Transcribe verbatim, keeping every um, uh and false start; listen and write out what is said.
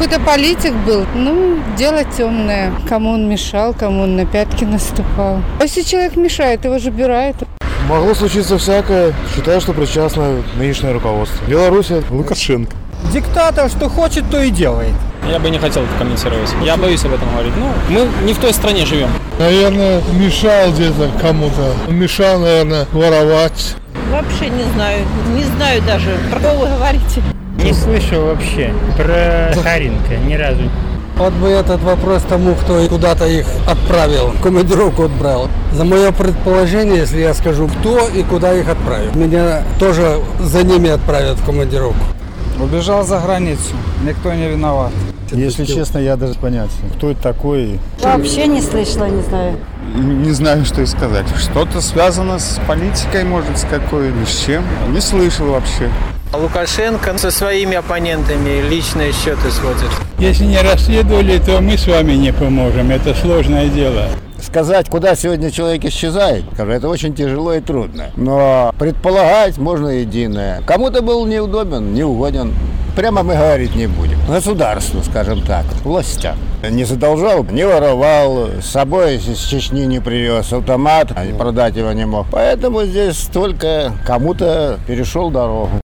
какой-то политик был. Ну, дело темное. Кому он мешал, кому он на пятки наступал. А если человек мешает, его же убирают. Могло случиться всякое. Считаю, что причастно нынешнее руководство. Белоруссия. Лукашенко. Диктатор что хочет, то и делает. Я бы не хотел это комментировать. Я боюсь об этом говорить. Ну, мы не в той стране живем. Наверное, мешал где-то кому-то. Мешал, наверное, воровать. Вообще не знаю. Не знаю даже, про кого вы говорите. Не слышал вообще про Харенко ни разу. Вот бы этот вопрос тому, кто куда-то их отправил, командировку отправил. За мое предположение, если я скажу, кто и куда их отправил, меня тоже за ними отправят в командировку. Убежал за границу, никто не виноват. Если честно, я даже понятия, кто это такой. Вообще не слышала, не знаю. Не знаю, что и сказать. Что-то связано с политикой, может, с какой или с чем. Не слышал вообще. Лукашенко со своими оппонентами личные счеты сводит. Если не расследовали, то мы с вами не поможем. Это сложное дело. Сказать, куда сегодня человек исчезает, это очень тяжело и трудно. Но предполагать можно единое. Кому-то был неудобен, неугоден. Прямо мы говорить не будем. Государству, скажем так, властям. Не задолжал, не воровал, с собой из Чечни не привез автомат, продать его не мог. Поэтому здесь только кому-то перешел дорогу.